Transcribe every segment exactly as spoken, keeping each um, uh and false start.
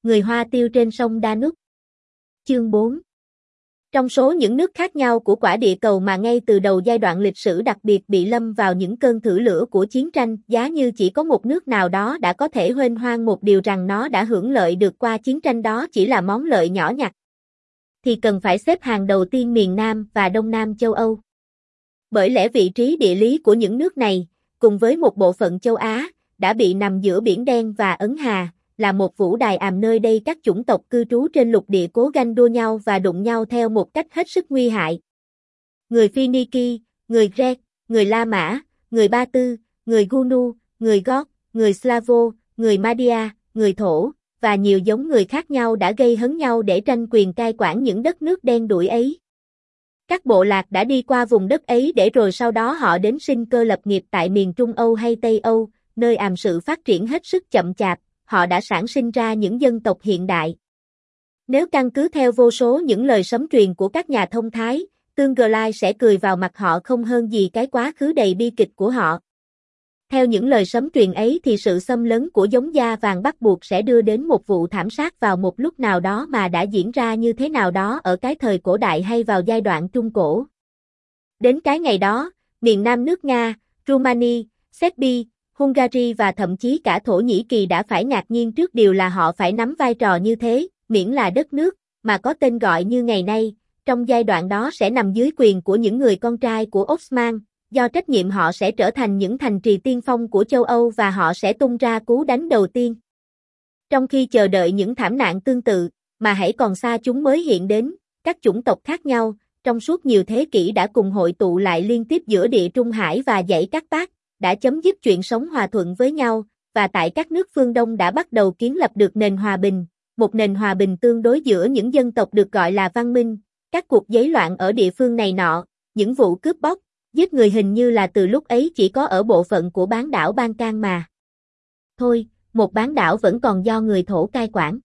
người Hoa tiêu trên sông Danube. Chương bốn. Trong số những nước khác nhau của quả địa cầu mà ngay từ đầu giai đoạn lịch sử đặc biệt bị lâm vào những cơn thử lửa của chiến tranh, giá như chỉ có một nước nào đó đã có thể huênh hoang một điều rằng nó đã hưởng lợi được qua chiến tranh đó chỉ là món lợi nhỏ nhặt, thì cần phải xếp hàng đầu tiên miền Nam và Đông Nam châu Âu. Bởi lẽ vị trí địa lý của những nước này, cùng với một bộ phận châu Á, đã bị nằm giữa Biển Đen và Ấn Hà, là một vũ đài àm nơi đây các chủng tộc cư trú trên lục địa cố ganh đua nhau và đụng nhau theo một cách hết sức nguy hại. Người Phoeniki, người Grec, người La Mã, người Ba Tư, người Gunu, người Gót, người Slavo, người Madia, người Thổ, và nhiều giống người khác nhau đã gây hấn nhau để tranh quyền cai quản những đất nước đen đủi ấy. Các bộ lạc đã đi qua vùng đất ấy để rồi sau đó họ đến sinh cơ lập nghiệp tại miền Trung Âu hay Tây Âu, nơi àm sự phát triển hết sức chậm chạp, họ đã sản sinh ra những dân tộc hiện đại. Nếu căn cứ theo vô số những lời sấm truyền của các nhà thông thái, tương lai sẽ cười vào mặt họ không hơn gì cái quá khứ đầy bi kịch của họ. Theo những lời sấm truyền ấy thì sự xâm lấn của giống da vàng bắt buộc sẽ đưa đến một vụ thảm sát vào một lúc nào đó mà đã diễn ra như thế nào đó ở cái thời cổ đại hay vào giai đoạn trung cổ. Đến cái ngày đó, miền Nam nước Nga, Rumani, Serbia, Hungary và thậm chí cả Thổ Nhĩ Kỳ đã phải ngạc nhiên trước điều là họ phải nắm vai trò như thế, miễn là đất nước, mà có tên gọi như ngày nay, trong giai đoạn đó sẽ nằm dưới quyền của những người con trai của Osman, do trách nhiệm họ sẽ trở thành những thành trì tiên phong của châu Âu và họ sẽ tung ra cú đánh đầu tiên. Trong khi chờ đợi những thảm nạn tương tự, mà hãy còn xa chúng mới hiện đến, các chủng tộc khác nhau, trong suốt nhiều thế kỷ đã cùng hội tụ lại liên tiếp giữa Địa Trung Hải và dãy Cát-Bác, đã chấm dứt chuyện sống hòa thuận với nhau, và tại các nước phương Đông đã bắt đầu kiến lập được nền hòa bình, một nền hòa bình tương đối giữa những dân tộc được gọi là văn minh. Các cuộc giấy loạn ở địa phương này nọ, những vụ cướp bóc, giết người hình như là từ lúc ấy chỉ có ở bộ phận của bán đảo Ban Can mà. Thôi, một bán đảo vẫn còn do người Thổ cai quản.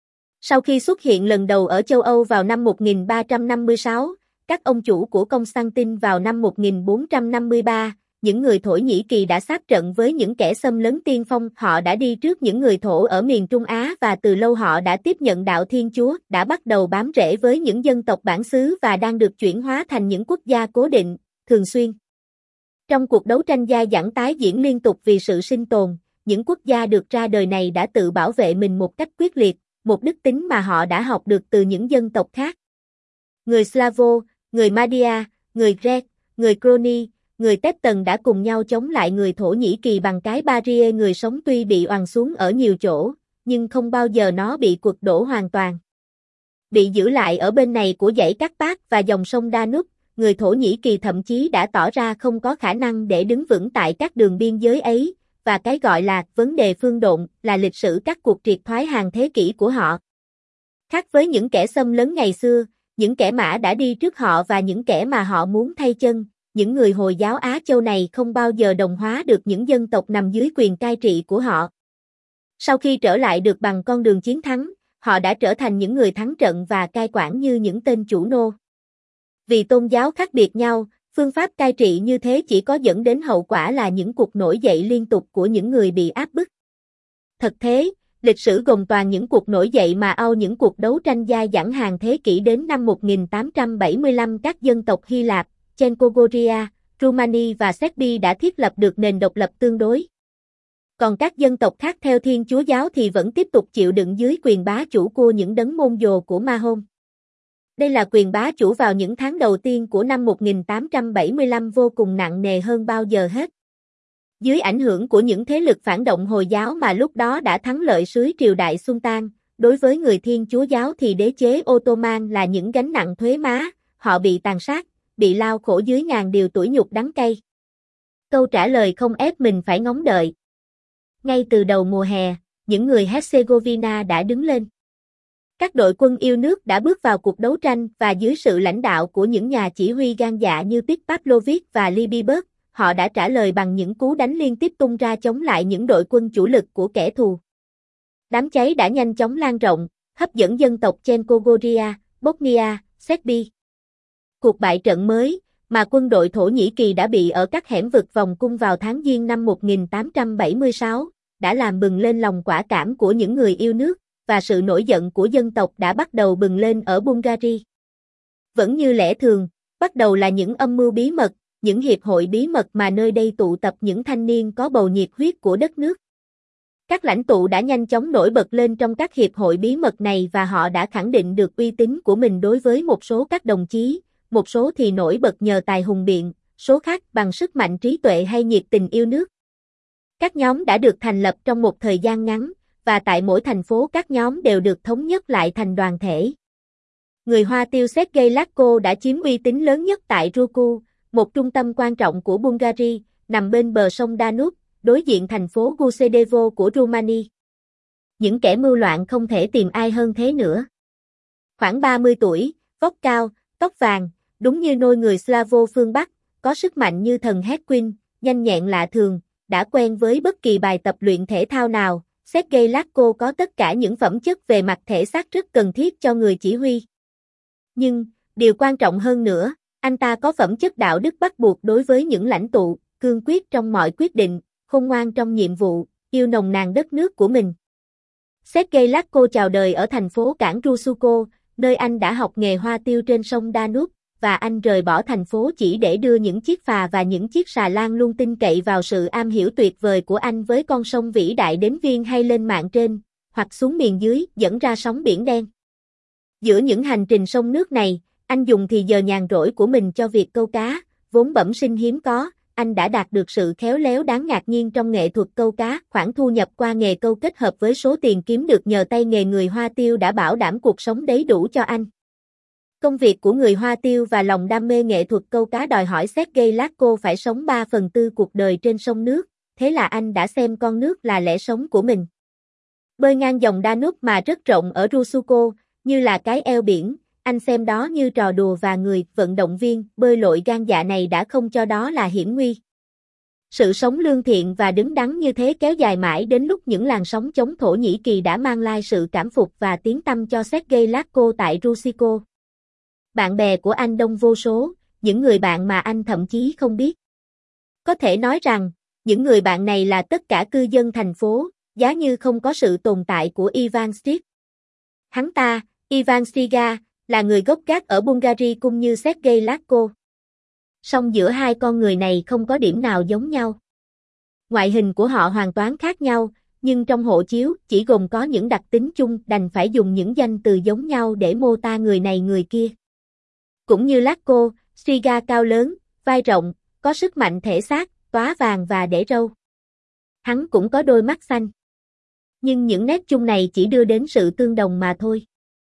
Sau khi xuất hiện lần đầu ở châu Âu vào năm một nghìn ba trăm năm mươi sáu, các ông chủ của Constantine vào năm một nghìn bốn trăm năm mươi ba, những người Thổ Nhĩ Kỳ đã sát trận với những kẻ xâm lấn tiên phong, họ đã đi trước những người Thổ ở miền Trung Á và từ lâu họ đã tiếp nhận đạo Thiên Chúa, đã bắt đầu bám rễ với những dân tộc bản xứ và đang được chuyển hóa thành những quốc gia cố định, thường xuyên. Trong cuộc đấu tranh dai dẳng tái diễn liên tục vì sự sinh tồn, những quốc gia được ra đời này đã tự bảo vệ mình một cách quyết liệt, một đức tính mà họ đã học được từ những dân tộc khác. Người Slavo, người Madia, người Grec, người Croni, người Teuton đã cùng nhau chống lại người Thổ Nhĩ Kỳ bằng cái barrier người sống tuy bị oằn xuống ở nhiều chỗ, nhưng không bao giờ nó bị quật đổ hoàn toàn. Bị giữ lại ở bên này của dãy Cát-Bác và dòng sông Danube, người Thổ Nhĩ Kỳ thậm chí đã tỏ ra không có khả năng để đứng vững tại các đường biên giới ấy, và cái gọi là vấn đề phương độn là lịch sử các cuộc triệt thoái hàng thế kỷ của họ. Khác với những kẻ xâm lấn ngày xưa, những kẻ Mã đã đi trước họ và những kẻ mà họ muốn thay chân, những người Hồi giáo Á Châu này không bao giờ đồng hóa được những dân tộc nằm dưới quyền cai trị của họ. Sau khi trở lại được bằng con đường chiến thắng, họ đã trở thành những người thắng trận và cai quản như những tên chủ nô. Vì tôn giáo khác biệt nhau, phương pháp cai trị như thế chỉ có dẫn đến hậu quả là những cuộc nổi dậy liên tục của những người bị áp bức. Thật thế, lịch sử gồm toàn những cuộc nổi dậy mà au những cuộc đấu tranh dai dẳng hàng thế kỷ đến năm một nghìn tám trăm bảy mươi lăm các dân tộc Hy Lạp, Chenkogoria, Rumani và Serbia đã thiết lập được nền độc lập tương đối. Còn các dân tộc khác theo Thiên Chúa giáo thì vẫn tiếp tục chịu đựng dưới quyền bá chủ của những đấng môn đồ của Ma-hôn. Đây là quyền bá chủ vào những tháng đầu tiên của năm một nghìn tám trăm bảy mươi lăm vô cùng nặng nề hơn bao giờ hết. Dưới ảnh hưởng của những thế lực phản động Hồi giáo mà lúc đó đã thắng lợi dưới triều đại Sultan, đối với người Thiên Chúa giáo thì đế chế Ottoman là những gánh nặng thuế má, họ bị tàn sát, bị lao khổ dưới ngàn điều tủi nhục đắng cay. Câu trả lời không ép mình phải ngóng đợi. Ngay từ đầu mùa hè, những người Herzegovina đã đứng lên. Các đội quân yêu nước đã bước vào cuộc đấu tranh và dưới sự lãnh đạo của những nhà chỉ huy gan dạ như Pit Pavlovich và Libiberg, họ đã trả lời bằng những cú đánh liên tiếp tung ra chống lại những đội quân chủ lực của kẻ thù. Đám cháy đã nhanh chóng lan rộng, hấp dẫn dân tộc Chenkogoria, Bosnia, Serbia. Cuộc bại trận mới, mà quân đội Thổ Nhĩ Kỳ đã bị ở các hẻm vực vòng cung vào tháng Giêng năm một nghìn tám trăm bảy mươi sáu, đã làm bừng lên lòng quả cảm của những người yêu nước, và sự nổi giận của dân tộc đã bắt đầu bừng lên ở Bulgaria. Vẫn như lẽ thường, bắt đầu là những âm mưu bí mật, những hiệp hội bí mật mà nơi đây tụ tập những thanh niên có bầu nhiệt huyết của đất nước. Các lãnh tụ đã nhanh chóng nổi bật lên trong các hiệp hội bí mật này và họ đã khẳng định được uy tín của mình đối với một số các đồng chí, một số thì nổi bật nhờ tài hùng biện, số khác bằng sức mạnh trí tuệ hay nhiệt tình yêu nước. Các nhóm đã được thành lập trong một thời gian ngắn, và tại mỗi thành phố các nhóm đều được thống nhất lại thành đoàn thể. Người Hoa tiêu Sergei Lakhko đã chiếm uy tín lớn nhất tại Ruku, một trung tâm quan trọng của Bulgaria, nằm bên bờ sông Danube, đối diện thành phố Gusedevo của Rumani. Những kẻ mưu loạn không thể tìm ai hơn thế nữa. Khoảng ba mươi tuổi, vóc cao, tóc vàng, đúng như nôi người Slavo phương Bắc, có sức mạnh như thần Hedwig, nhanh nhẹn lạ thường, đã quen với bất kỳ bài tập luyện thể thao nào. Sergei Lakhko có tất cả những phẩm chất về mặt thể xác rất cần thiết cho người chỉ huy. Nhưng, điều quan trọng hơn nữa, anh ta có phẩm chất đạo đức bắt buộc đối với những lãnh tụ, cương quyết trong mọi quyết định, khôn ngoan trong nhiệm vụ, yêu nồng nàn đất nước của mình. Sergei Lakhko chào đời ở thành phố cảng Rusuko, nơi anh đã học nghề hoa tiêu trên sông Danube, và anh rời bỏ thành phố chỉ để đưa những chiếc phà và những chiếc xà lan luôn tin cậy vào sự am hiểu tuyệt vời của anh với con sông vĩ đại đến Viên hay lên mạng trên, hoặc xuống miền dưới, dẫn ra sóng Biển Đen. Giữa những hành trình sông nước này, anh dùng thì giờ nhàn rỗi của mình cho việc câu cá, vốn bẩm sinh hiếm có, anh đã đạt được sự khéo léo đáng ngạc nhiên trong nghệ thuật câu cá. Khoản thu nhập qua nghề câu kết hợp với số tiền kiếm được nhờ tay nghề người Hoa tiêu đã bảo đảm cuộc sống đầy đủ cho anh. Công việc của người Hoa tiêu và lòng đam mê nghệ thuật câu cá đòi hỏi Sergei Lakhko phải sống ba phần tư cuộc đời trên sông nước, thế là anh đã xem con nước là lẽ sống của mình. Bơi ngang dòng Danube mà rất rộng ở Rusuko, như là cái eo biển, anh xem đó như trò đùa và người vận động viên bơi lội gan dạ này đã không cho đó là hiểm nguy. Sự sống lương thiện và đứng đắn như thế kéo dài mãi đến lúc những làn sóng chống Thổ Nhĩ Kỳ đã mang lai sự cảm phục và tiếng tăm cho Sergei Lakhko tại Rusico. Bạn bè của anh đông vô số, những người bạn mà anh thậm chí không biết. Có thể nói rằng, những người bạn này là tất cả cư dân thành phố, giá như không có sự tồn tại của Ivan Striga. Hắn ta, Ivan Striga, là người gốc gác ở Bulgaria cũng như Sergei Lakhko. Song giữa hai con người này không có điểm nào giống nhau. Ngoại hình của họ hoàn toàn khác nhau, nhưng trong hộ chiếu chỉ gồm có những đặc tính chung, đành phải dùng những danh từ giống nhau để mô tả người này người kia. Cũng như Lakhko, Striga cao lớn, vai rộng, có sức mạnh thể xác, tóa vàng và để râu. Hắn cũng có đôi mắt xanh. Nhưng những nét chung này chỉ đưa đến sự tương đồng mà thôi.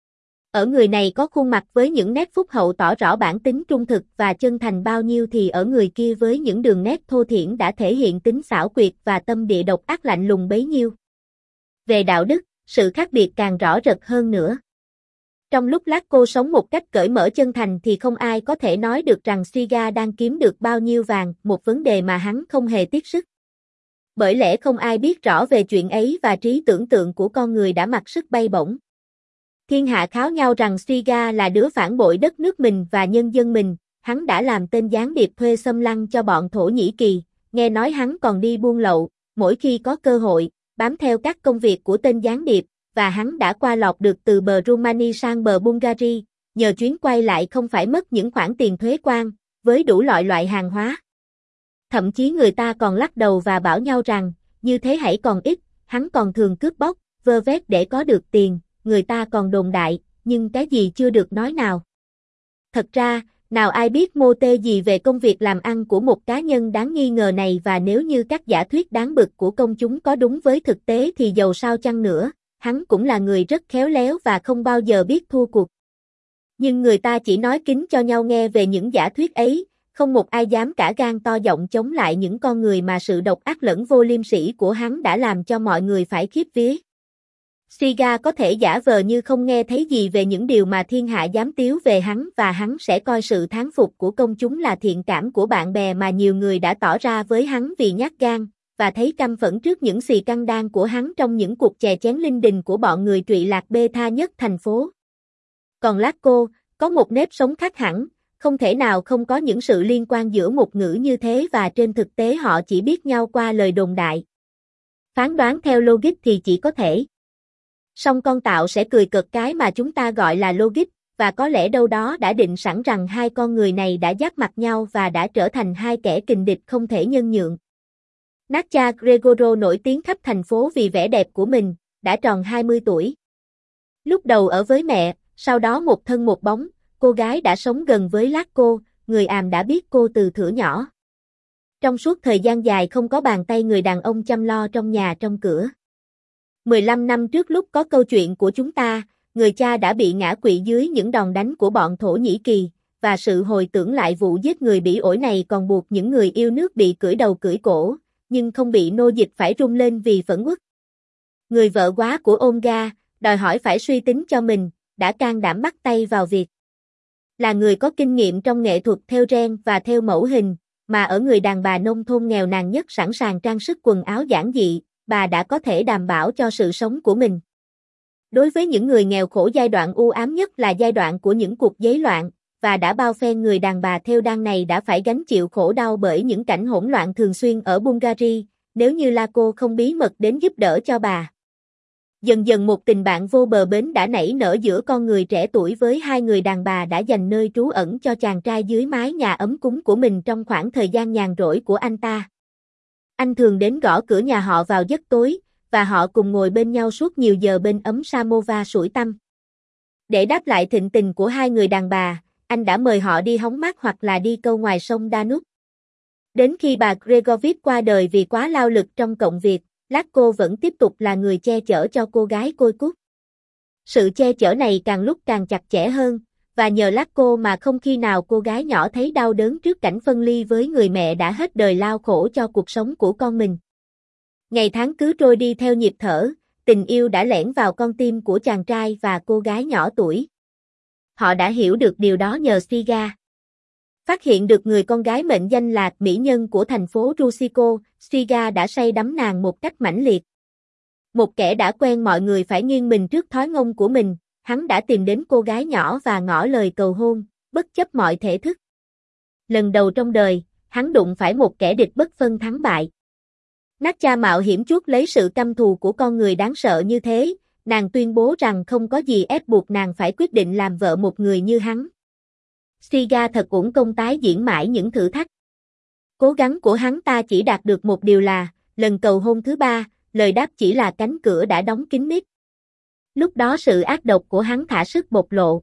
Ở người này có khuôn mặt với những nét phúc hậu tỏ rõ bản tính trung thực và chân thành bao nhiêu thì ở người kia với những đường nét thô thiển đã thể hiện tính xảo quyệt và tâm địa độc ác lạnh lùng bấy nhiêu. Về đạo đức, sự khác biệt càng rõ rệt hơn nữa. Trong lúc Lakhko sống một cách cởi mở chân thành thì không ai có thể nói được rằng Striga đang kiếm được bao nhiêu vàng, một vấn đề mà hắn không hề tiếc sức. Bởi lẽ không ai biết rõ về chuyện ấy và trí tưởng tượng của con người đã mặc sức bay bổng. Thiên hạ kháo nhau rằng Striga là đứa phản bội đất nước mình và nhân dân mình, hắn đã làm tên gián điệp thuê xâm lăng cho bọn Thổ Nhĩ Kỳ, nghe nói hắn còn đi buôn lậu, mỗi khi có cơ hội, bám theo các công việc của tên gián điệp, và hắn đã qua lọt được từ bờ Rumani sang bờ Bulgaria, nhờ chuyến quay lại không phải mất những khoản tiền thuế quan, với đủ loại loại hàng hóa. Thậm chí người ta còn lắc đầu và bảo nhau rằng, như thế hãy còn ít, hắn còn thường cướp bóc, vơ vét để có được tiền, người ta còn đồn đại, nhưng cái gì chưa được nói nào. Thật ra, nào ai biết mô tê gì về công việc làm ăn của một cá nhân đáng nghi ngờ này, và nếu như các giả thuyết đáng bực của công chúng có đúng với thực tế thì dầu sao chăng nữa, hắn cũng là người rất khéo léo và không bao giờ biết thua cuộc. Nhưng người ta chỉ nói kín cho nhau nghe về những giả thuyết ấy, không một ai dám cả gan to giọng chống lại những con người mà sự độc ác lẫn vô liêm sỉ của hắn đã làm cho mọi người phải khiếp vía. Striga có thể giả vờ như không nghe thấy gì về những điều mà thiên hạ dám tiếu về hắn, và hắn sẽ coi sự thán phục của công chúng là thiện cảm của bạn bè mà nhiều người đã tỏ ra với hắn vì nhát gan, và thấy căm phẫn trước những xì căng đan của hắn trong những cuộc chè chén linh đình của bọn người trụy lạc bê tha nhất thành phố. Còn Lakhko, có một nếp sống khác hẳn, không thể nào không có những sự liên quan giữa một ngữ như thế, và trên thực tế họ chỉ biết nhau qua lời đồn đại. Phán đoán theo logic thì chỉ có thể Song con tạo sẽ cười cợt cái mà chúng ta gọi là logic, và có lẽ đâu đó đã định sẵn rằng hai con người này đã giáp mặt nhau và đã trở thành hai kẻ kình địch không thể nhân nhượng. Natcha Gregoro nổi tiếng khắp thành phố vì vẻ đẹp của mình, đã tròn hai mươi tuổi. Lúc đầu ở với mẹ, sau đó một thân một bóng, cô gái đã sống gần với Latko, người Àm đã biết cô từ thuở nhỏ. Trong suốt thời gian dài không có bàn tay người đàn ông chăm lo trong nhà trong cửa. mười lăm năm trước lúc có câu chuyện của chúng ta, người cha đã bị ngã quỵ dưới những đòn đánh của bọn Thổ Nhĩ Kỳ, và sự hồi tưởng lại vụ giết người bỉ ổi này còn buộc những người yêu nước bị cưỡi đầu cưỡi cổ, nhưng không bị nô dịch phải rung lên vì phẫn uất. Người vợ quá của Olga, đòi hỏi phải suy tính cho mình, đã can đảm bắt tay vào việc. Là người có kinh nghiệm trong nghệ thuật thêu ren và thêu mẫu hình, mà ở người đàn bà nông thôn nghèo nàn nhất sẵn sàng trang sức quần áo giản dị, bà đã có thể đảm bảo cho sự sống của mình. Đối với những người nghèo khổ, giai đoạn u ám nhất là giai đoạn của những cuộc giấy loạn, và đã bao phen người đàn bà thêu đan này đã phải gánh chịu khổ đau bởi những cảnh hỗn loạn thường xuyên ở Bulgaria, nếu như Latko không bí mật đến giúp đỡ cho bà. Dần dần một tình bạn vô bờ bến đã nảy nở giữa con người trẻ tuổi với hai người đàn bà đã dành nơi trú ẩn cho chàng trai dưới mái nhà ấm cúng của mình trong khoảng thời gian nhàn rỗi của anh ta. Anh thường đến gõ cửa nhà họ vào giấc tối, và họ cùng ngồi bên nhau suốt nhiều giờ bên ấm samovar sưởi tăm. Để đáp lại thịnh tình của hai người đàn bà, anh đã mời họ đi hóng mát hoặc là đi câu ngoài sông Danube. Đến khi bà Gregovic qua đời vì quá lao lực trong công việc, Latko vẫn tiếp tục là người che chở cho cô gái côi cút. Sự che chở này càng lúc càng chặt chẽ hơn, và nhờ Latko mà không khi nào cô gái nhỏ thấy đau đớn trước cảnh phân ly với người mẹ đã hết đời lao khổ cho cuộc sống của con mình. Ngày tháng cứ trôi đi theo nhịp thở, tình yêu đã lẻn vào con tim của chàng trai và cô gái nhỏ tuổi. Họ đã hiểu được điều đó nhờ Stiga. Phát hiện được người con gái mệnh danh là mỹ nhân của thành phố Rusiko, Stiga đã say đắm nàng một cách mãnh liệt. Một kẻ đã quen mọi người phải nghiêng mình trước thói ngông của mình, hắn đã tìm đến cô gái nhỏ và ngỏ lời cầu hôn, bất chấp mọi thể thức. Lần đầu trong đời, hắn đụng phải một kẻ địch bất phân thắng bại. Natcha mạo hiểm chuốc lấy sự căm thù của con người đáng sợ như thế, nàng tuyên bố rằng không có gì ép buộc nàng phải quyết định làm vợ một người như hắn. Stiga thật uổng công tái diễn mãi những thử thách. Cố gắng của hắn ta chỉ đạt được một điều là, lần cầu hôn thứ ba, lời đáp chỉ là cánh cửa đã đóng kín mít. Lúc đó sự ác độc của hắn thả sức bộc lộ.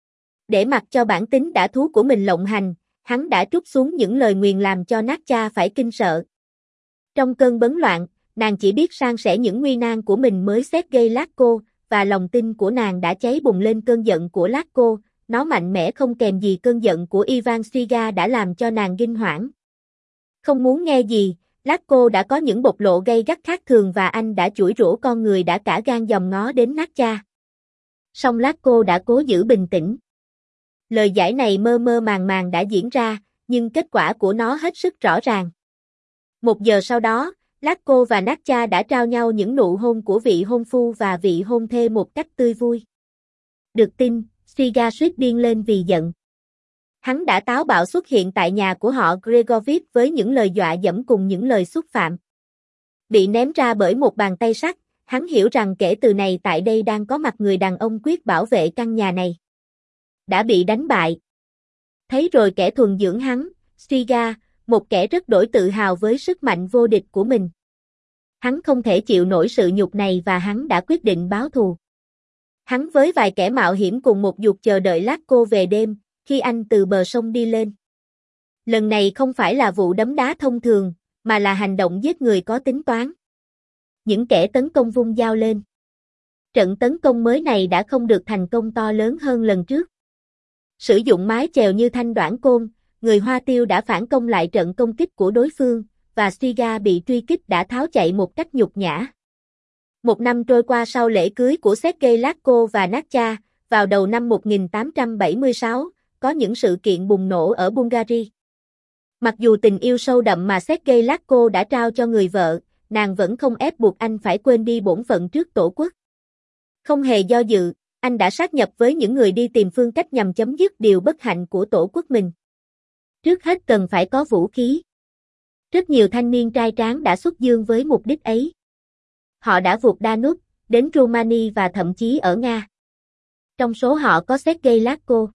Để mặc cho bản tính đã thú của mình lộng hành, hắn đã trút xuống những lời nguyền làm cho Natcha phải kinh sợ. Trong cơn bấn loạn, nàng chỉ biết san sẻ những nguy nan của mình mới Sergei Latko, và lòng tin của nàng đã cháy bùng lên cơn giận của Latko, nó mạnh mẽ không kèm gì cơn giận của Ivan Stiga đã làm cho nàng kinh hoảng. Không muốn nghe gì, Latko đã có những bộc lộ gay gắt khác thường và anh đã chửi rủa con người đã cả gan dòm ngó đến Natcha. Song Latko đã cố giữ bình tĩnh. Lời giải này mơ mơ màng màng đã diễn ra, nhưng kết quả của nó hết sức rõ ràng. Một giờ sau đó, Latko và Natcha đã trao nhau những nụ hôn của vị hôn phu và vị hôn thê một cách tươi vui. Được tin, Stiga suýt điên lên vì giận. Hắn đã táo bạo xuất hiện tại nhà của họ Gregovic với những lời dọa dẫm cùng những lời xúc phạm. Bị ném ra bởi một bàn tay sắt, hắn hiểu rằng kể từ này tại đây đang có mặt người đàn ông quyết bảo vệ căn nhà này. Đã bị đánh bại. Thấy rồi kẻ thuần dưỡng hắn, Stiga, một kẻ rất đổi tự hào với sức mạnh vô địch của mình. Hắn không thể chịu nổi sự nhục này và hắn đã quyết định báo thù. Hắn với vài kẻ mạo hiểm cùng một giục chờ đợi Latko về đêm, khi anh từ bờ sông đi lên. Lần này không phải là vụ đấm đá thông thường, mà là hành động giết người có tính toán. Những kẻ tấn công vung dao lên. Trận tấn công mới này đã không được thành công to lớn hơn lần trước. Sử dụng mái chèo như thanh đoản côn, người Hoa Tiêu đã phản công lại trận công kích của đối phương, và Stiga bị truy kích đã tháo chạy một cách nhục nhã. Một năm trôi qua sau lễ cưới của Sergei Latko và Natcha, vào đầu năm một nghìn tám trăm bảy mươi sáu, có những sự kiện bùng nổ ở Bulgaria. Mặc dù tình yêu sâu đậm mà Sergei Latko đã trao cho người vợ, nàng vẫn không ép buộc anh phải quên đi bổn phận trước tổ quốc. Không hề do dự, anh đã sát nhập với những người đi tìm phương cách nhằm chấm dứt điều bất hạnh của tổ quốc mình. Trước hết cần phải có vũ khí. Rất nhiều thanh niên trai tráng đã xuất dương với mục đích ấy. Họ đã vượt Danube, đến Rumani và thậm chí ở Nga. Trong số họ có Sergei Lasko.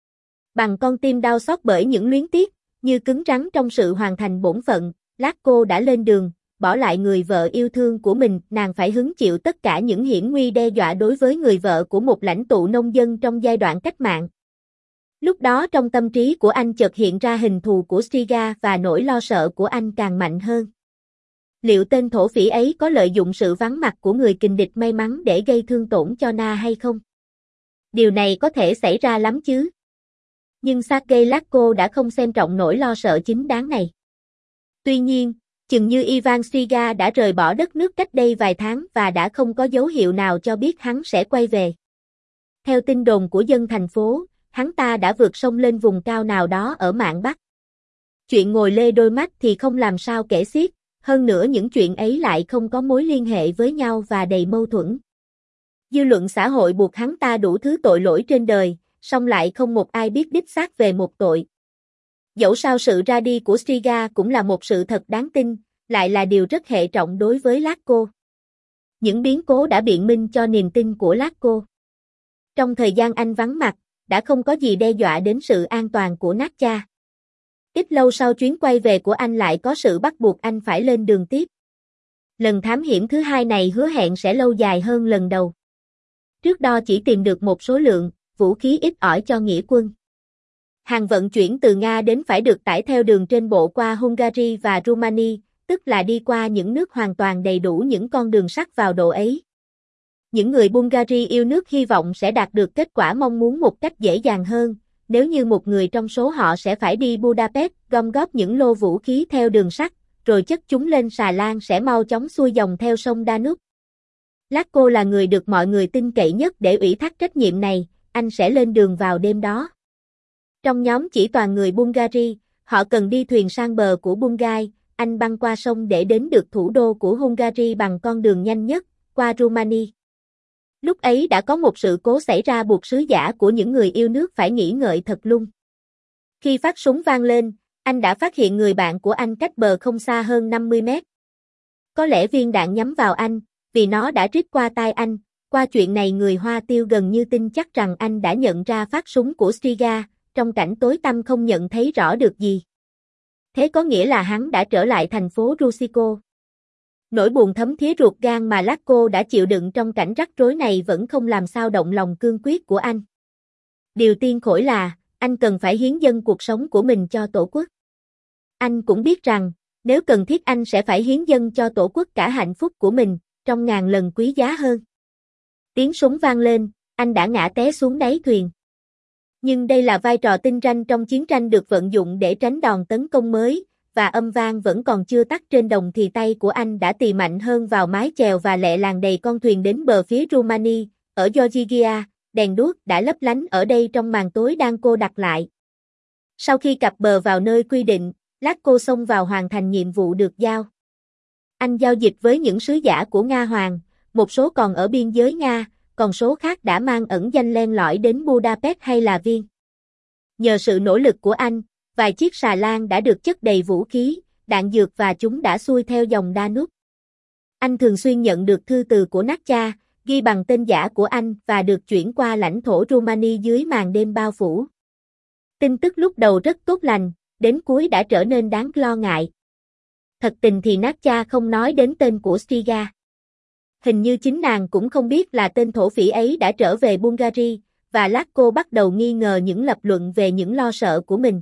Bằng con tim đau xót bởi những luyến tiếc, như cứng rắn trong sự hoàn thành bổn phận, Lasko đã lên đường, bỏ lại người vợ yêu thương của mình, nàng phải hứng chịu tất cả những hiểm nguy đe dọa đối với người vợ của một lãnh tụ nông dân trong giai đoạn cách mạng. Lúc đó trong tâm trí của anh chợt hiện ra hình thù của Striga và nỗi lo sợ của anh càng mạnh hơn. Liệu tên thổ phỉ ấy có lợi dụng sự vắng mặt của người kình địch may mắn để gây thương tổn cho Na hay không? Điều này có thể xảy ra lắm chứ. Nhưng Sergei Lasko đã không xem trọng nỗi lo sợ chính đáng này. Tuy nhiên, chừng như Ivan Striga đã rời bỏ đất nước cách đây vài tháng và đã không có dấu hiệu nào cho biết hắn sẽ quay về. Theo tin đồn của dân thành phố, hắn ta đã vượt sông lên vùng cao nào đó ở mạn Bắc. Chuyện ngồi lê đôi mắt thì không làm sao kể xiết, hơn nữa những chuyện ấy lại không có mối liên hệ với nhau và đầy mâu thuẫn. Dư luận xã hội buộc hắn ta đủ thứ tội lỗi trên đời, song lại không một ai biết đích xác về một tội. Dẫu sao sự ra đi của Striga cũng là một sự thật đáng tin, lại là điều rất hệ trọng đối với Lasko. Những biến cố đã biện minh cho niềm tin của Lasko. Trong thời gian anh vắng mặt, đã không có gì đe dọa đến sự an toàn của Natcha. Ít lâu sau chuyến quay về của anh lại có sự bắt buộc anh phải lên đường tiếp. Lần thám hiểm thứ hai này hứa hẹn sẽ lâu dài hơn lần đầu. Trước đó chỉ tìm được một số lượng, vũ khí ít ỏi cho nghĩa quân. Hàng vận chuyển từ Nga đến phải được tải theo đường trên bộ qua Hungary và Rumani, tức là đi qua những nước hoàn toàn đầy đủ những con đường sắt vào độ ấy. Những người Bulgaria yêu nước hy vọng sẽ đạt được kết quả mong muốn một cách dễ dàng hơn, nếu như một người trong số họ sẽ phải đi Budapest gom góp những lô vũ khí theo đường sắt, rồi chất chúng lên xà lan sẽ mau chóng xuôi dòng theo sông Danube. Lasko là người được mọi người tin cậy nhất để ủy thác trách nhiệm này, anh sẽ lên đường vào đêm đó. Trong nhóm chỉ toàn người Bulgaria, họ cần đi thuyền sang bờ của Bulgaria, anh băng qua sông để đến được thủ đô của Hungary bằng con đường nhanh nhất, qua Rumani. Lúc ấy đã có một sự cố xảy ra buộc sứ giả của những người yêu nước phải nghỉ ngợi thật lung. Khi phát súng vang lên, anh đã phát hiện người bạn của anh cách bờ không xa hơn năm mươi mét. Có lẽ viên đạn nhắm vào anh, vì nó đã rít qua tai anh. Qua chuyện này người Hoa Tiêu gần như tin chắc rằng anh đã nhận ra phát súng của Striga, trong cảnh tối tăm không nhận thấy rõ được gì. Thế có nghĩa là hắn đã trở lại thành phố Rusiko. Nỗi buồn thấm thía ruột gan mà Lasko đã chịu đựng trong cảnh rắc rối này vẫn không làm sao động lòng cương quyết của anh. Điều tiên khổi là, anh cần phải hiến dâng cuộc sống của mình cho Tổ quốc. Anh cũng biết rằng, nếu cần thiết anh sẽ phải hiến dâng cho Tổ quốc cả hạnh phúc của mình, trong ngàn lần quý giá hơn. Tiếng súng vang lên, anh đã ngã té xuống đáy thuyền. Nhưng đây là vai trò tinh ranh trong chiến tranh được vận dụng để tránh đòn tấn công mới, và âm vang vẫn còn chưa tắt trên đồng thì tay của anh đã tì mạnh hơn vào mái chèo và lẹ làng đầy con thuyền đến bờ phía Rumani, ở Georgia, đèn đuốc đã lấp lánh ở đây trong màn tối đang cô đặc lại. Sau khi cập bờ vào nơi quy định, Lasko xông vào hoàn thành nhiệm vụ được giao. Anh giao dịch với những sứ giả của Nga Hoàng, một số còn ở biên giới Nga, còn số khác đã mang ẩn danh len lỏi đến Budapest hay là Viên. Nhờ sự nỗ lực của anh, vài chiếc xà lan đã được chất đầy vũ khí, đạn dược và chúng đã xuôi theo dòng Danube. Anh thường xuyên nhận được thư từ của Natcha, ghi bằng tên giả của anh và được chuyển qua lãnh thổ Rumani dưới màn đêm bao phủ. Tin tức lúc đầu rất tốt lành, đến cuối đã trở nên đáng lo ngại. Thật tình thì Natcha không nói đến tên của Striga. Hình như chính nàng cũng không biết là tên thổ phỉ ấy đã trở về Bulgaria, và Lasko bắt đầu nghi ngờ những lập luận về những lo sợ của mình.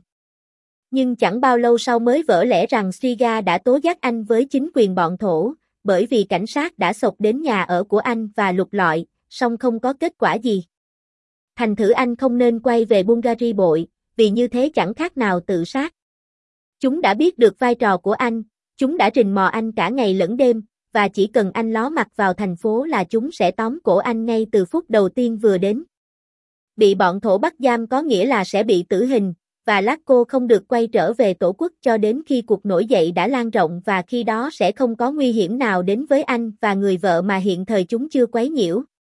Nhưng chẳng bao lâu sau mới vỡ lẽ rằng Striga đã tố giác anh với chính quyền bọn thổ, bởi vì cảnh sát đã xộc đến nhà ở của anh và lục lọi, song không có kết quả gì. Thành thử anh không nên quay về Bulgaria bội, vì như thế chẳng khác nào tự sát. Chúng đã biết được vai trò của anh, chúng đã rình mò anh cả ngày lẫn đêm, và chỉ cần anh ló mặt vào thành phố là chúng sẽ tóm cổ anh ngay từ phút đầu tiên vừa đến. Bị bọn thổ bắt giam có nghĩa là sẽ bị tử hình, và Lasko không được quay trở về tổ quốc cho đến khi cuộc nổi dậy đã lan rộng và khi đó sẽ không có nguy hiểm nào đến với anh và người vợ mà hiện thời chúng chưa quấy nhiễu.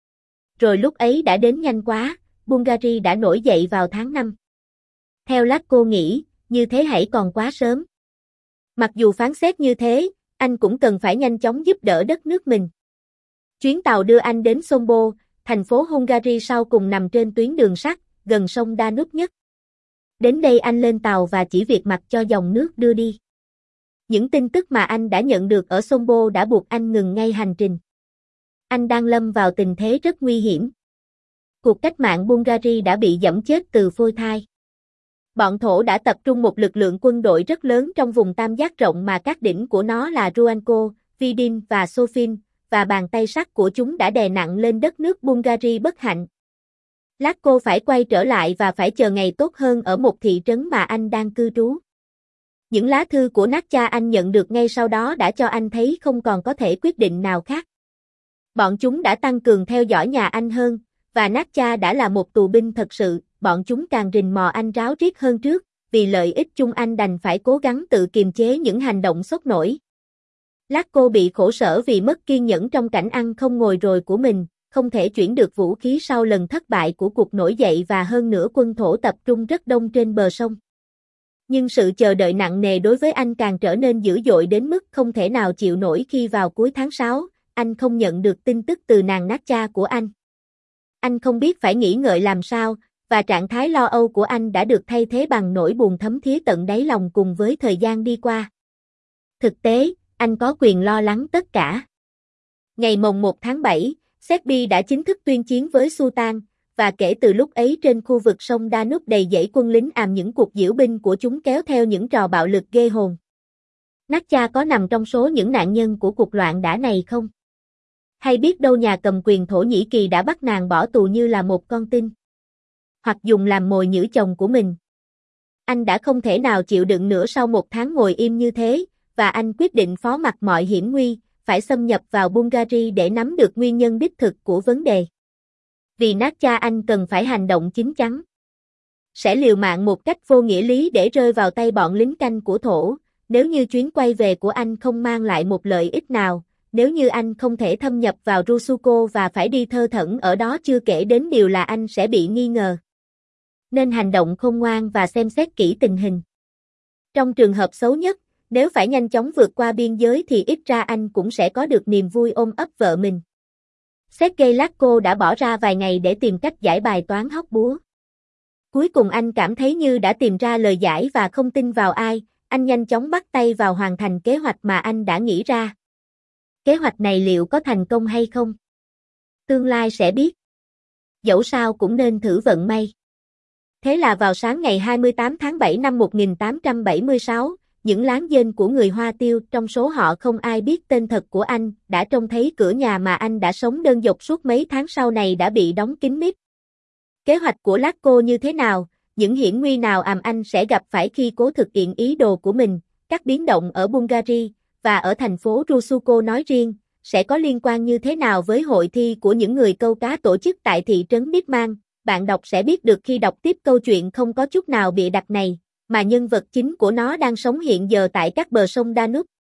Rồi lúc ấy đã đến nhanh quá, Bulgaria đã nổi dậy vào tháng năm. Theo Lasko nghĩ, như thế hãy còn quá sớm. Mặc dù phán xét như thế, anh cũng cần phải nhanh chóng giúp đỡ đất nước mình. Chuyến tàu đưa anh đến Sombo, thành phố Hungary sau cùng nằm trên tuyến đường sắt, gần sông Danube nhất. Đến đây anh lên tàu và chỉ việc mặc cho dòng nước đưa đi. Những tin tức mà anh đã nhận được ở Sombo đã buộc anh ngừng ngay hành trình. Anh đang lâm vào tình thế rất nguy hiểm. Cuộc cách mạng Bulgaria đã bị giẫm chết từ phôi thai. Bọn Thổ đã tập trung một lực lượng quân đội rất lớn trong vùng tam giác rộng mà các đỉnh của nó là Ruanko, Vidin và Sofin, và bàn tay sắt của chúng đã đè nặng lên đất nước Bulgaria bất hạnh. Latko phải quay trở lại và phải chờ ngày tốt hơn ở một thị trấn mà anh đang cư trú. Những lá thư của Natcha anh nhận được ngay sau đó đã cho anh thấy không còn có thể quyết định nào khác. Bọn chúng đã tăng cường theo dõi nhà anh hơn, và Natcha đã là một tù binh thật sự, bọn chúng càng rình mò anh ráo riết hơn trước, vì lợi ích chung anh đành phải cố gắng tự kiềm chế những hành động sốc nổi. Latko bị khổ sở vì mất kiên nhẫn trong cảnh ăn không ngồi rồi của mình, không thể chuyển được vũ khí sau lần thất bại của cuộc nổi dậy và hơn nữa quân Thổ tập trung rất đông trên bờ sông. Nhưng sự chờ đợi nặng nề đối với anh càng trở nên dữ dội đến mức không thể nào chịu nổi khi vào cuối tháng sáu, anh không nhận được tin tức từ nàng Natcha của anh. Anh không biết phải nghĩ ngợi làm sao, và trạng thái lo âu của anh đã được thay thế bằng nỗi buồn thấm thía tận đáy lòng cùng với thời gian đi qua. Thực tế, anh có quyền lo lắng tất cả. Ngày mồng một tháng bảy, Serbia đã chính thức tuyên chiến với Sultan, và kể từ lúc ấy trên khu vực sông Danube đầy dẫy quân lính àm những cuộc diễu binh của chúng kéo theo những trò bạo lực ghê hồn. Natcha có nằm trong số những nạn nhân của cuộc loạn đả này không? Hay biết đâu nhà cầm quyền Thổ Nhĩ Kỳ đã bắt nàng bỏ tù như là một con tin? Hoặc dùng làm mồi nhử chồng của mình? Anh đã không thể nào chịu đựng nữa sau một tháng ngồi im như thế, và anh quyết định phó mặc mọi hiểm nguy, phải xâm nhập vào Bulgaria để nắm được nguyên nhân đích thực của vấn đề. Vì Natcha anh cần phải hành động chín chắn. Sẽ liều mạng một cách vô nghĩa lý để rơi vào tay bọn lính canh của Thổ, nếu như chuyến quay về của anh không mang lại một lợi ích nào, nếu như anh không thể thâm nhập vào Rusuko và phải đi thơ thẩn ở đó chưa kể đến điều là anh sẽ bị nghi ngờ. Nên hành động khôn ngoan và xem xét kỹ tình hình. Trong trường hợp xấu nhất, nếu phải nhanh chóng vượt qua biên giới thì ít ra anh cũng sẽ có được niềm vui ôm ấp vợ mình. Sergei Latko đã bỏ ra vài ngày để tìm cách giải bài toán hóc búa. Cuối cùng anh cảm thấy như đã tìm ra lời giải và không tin vào ai, anh nhanh chóng bắt tay vào hoàn thành kế hoạch mà anh đã nghĩ ra. Kế hoạch này liệu có thành công hay không? Tương lai sẽ biết. Dẫu sao cũng nên thử vận may. Thế là vào sáng ngày hai mươi tám tháng bảy năm một nghìn tám trăm bảy mươi sáu, những láng giềng của người Hoa Tiêu, trong số họ không ai biết tên thật của anh, đã trông thấy cửa nhà mà anh đã sống đơn độc suốt mấy tháng sau này đã bị đóng kín mít. Kế hoạch của Latko như thế nào, những hiểm nguy nào àm anh sẽ gặp phải khi cố thực hiện ý đồ của mình, các biến động ở Bulgaria và ở thành phố Rusuko nói riêng, sẽ có liên quan như thế nào với hội thi của những người câu cá tổ chức tại thị trấn Bitman, bạn đọc sẽ biết được khi đọc tiếp câu chuyện không có chút nào bịa đặt này, mà nhân vật chính của nó đang sống hiện giờ tại các bờ sông Danube.